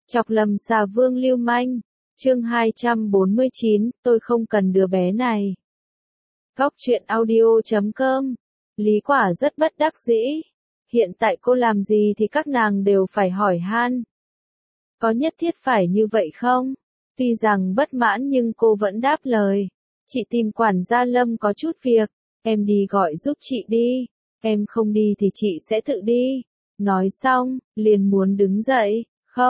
Chọc lầm xà vương lưu manh. Chương 249, tôi không cần đứa bé này. Góc truyện audio.com. Lý Quả rất bất đắc dĩ. Hiện tại cô làm gì thì các nàng đều phải hỏi han. Có nhất thiết phải như vậy không? Tuy rằng bất mãn nhưng cô vẫn đáp lời. Chị tìm quản gia Lâm có chút việc. Em đi gọi giúp chị đi. Em không đi thì chị sẽ tự đi. Nói xong, liền muốn đứng dậy.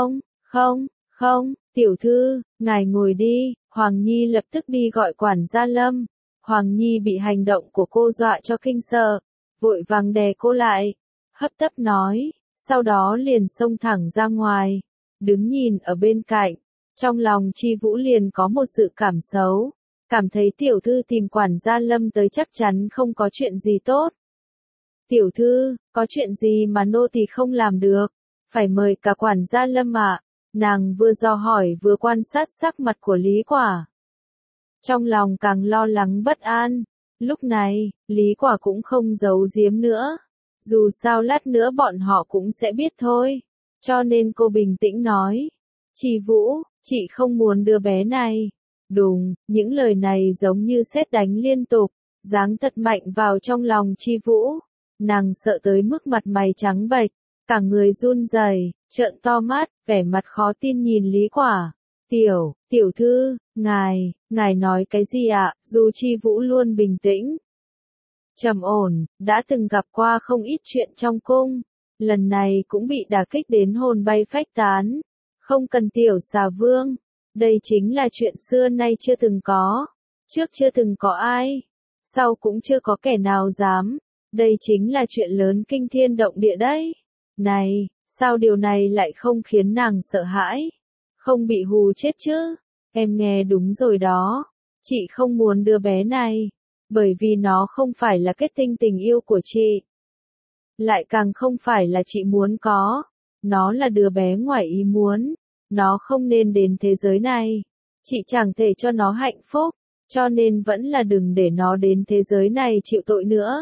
Không, tiểu thư, ngài ngồi đi. Hoàng Nhi lập tức đi gọi quản gia Lâm. Hoàng Nhi bị hành động của cô dọa cho kinh sợ, vội vàng đè cô lại, hấp tấp nói, sau đó liền xông thẳng ra ngoài, đứng nhìn ở bên cạnh, trong lòng Chi Vũ liền có một dự cảm xấu, cảm thấy tiểu thư tìm quản gia Lâm tới chắc chắn không có chuyện gì tốt. Tiểu thư, có chuyện gì mà nô tỳ không làm được, phải mời cả quản gia Lâm ạ. Nàng vừa dò hỏi vừa quan sát sắc mặt của Lý Quả. Trong lòng càng lo lắng bất an, lúc này, Lý Quả cũng không giấu giếm nữa. Dù sao lát nữa bọn họ cũng sẽ biết thôi. Cho nên cô bình tĩnh nói. Chi Vũ, chị không muốn đứa bé này. Đùng, những lời này giống như sét đánh liên tục, giáng thật mạnh vào trong lòng Chi Vũ. Nàng sợ tới mức mặt mày trắng bệch, cả người run rẩy, trợn to mắt, vẻ mặt khó tin nhìn Lý Quả. Tiểu thư, ngài nói cái gì ạ? Dù Chi Vũ luôn bình tĩnh, trầm ổn, đã từng gặp qua không ít chuyện trong cung, lần này cũng bị đả kích đến hồn bay phách tán. Không cần tiểu xà vương, đây chính là chuyện xưa nay chưa từng có, trước chưa từng có ai, sau cũng chưa có kẻ nào dám, đây chính là chuyện lớn kinh thiên động địa đấy. Này, sao điều này lại không khiến nàng sợ hãi? Không bị hù chết chứ? Em nghe đúng rồi đó. Chị không muốn đứa bé này. Bởi vì nó không phải là kết tinh tình yêu của chị. Lại càng không phải là chị muốn có. Nó là đứa bé ngoài ý muốn. Nó không nên đến thế giới này. Chị chẳng thể cho nó hạnh phúc. Cho nên vẫn là đừng để nó đến thế giới này chịu tội nữa.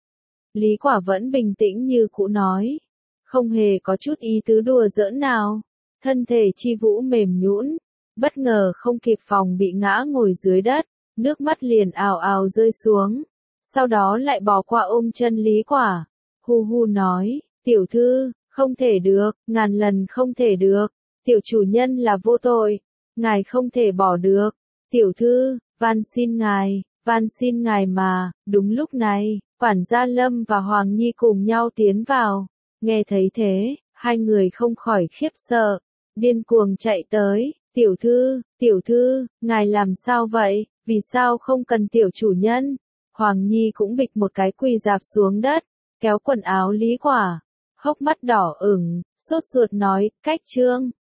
Lý Quả vẫn bình tĩnh như cũ nói. Không hề có chút ý tứ đùa giỡn nào. Thân thể Chi Vũ mềm nhũn, bất ngờ không kịp phòng bị ngã ngồi dưới đất, nước mắt liền ào ào rơi xuống, sau đó lại bò qua ôm chân Lý Quả, hu hu nói, tiểu thư, không thể được, ngàn lần không thể được, tiểu chủ nhân là vô tội, ngài không thể bỏ được, tiểu thư, van xin ngài mà. Đúng lúc này, quản gia Lâm và Hoàng Nhi cùng nhau tiến vào, nghe thấy thế, hai người không khỏi khiếp sợ. Điên cuồng chạy tới, tiểu thư, ngài làm sao vậy, vì sao không cần tiểu chủ nhân? Hoàng Nhi cũng bịch một cái quỳ rạp xuống đất, kéo quần áo Lý Quả, hốc mắt đỏ ửng, sốt ruột nói, cách trương,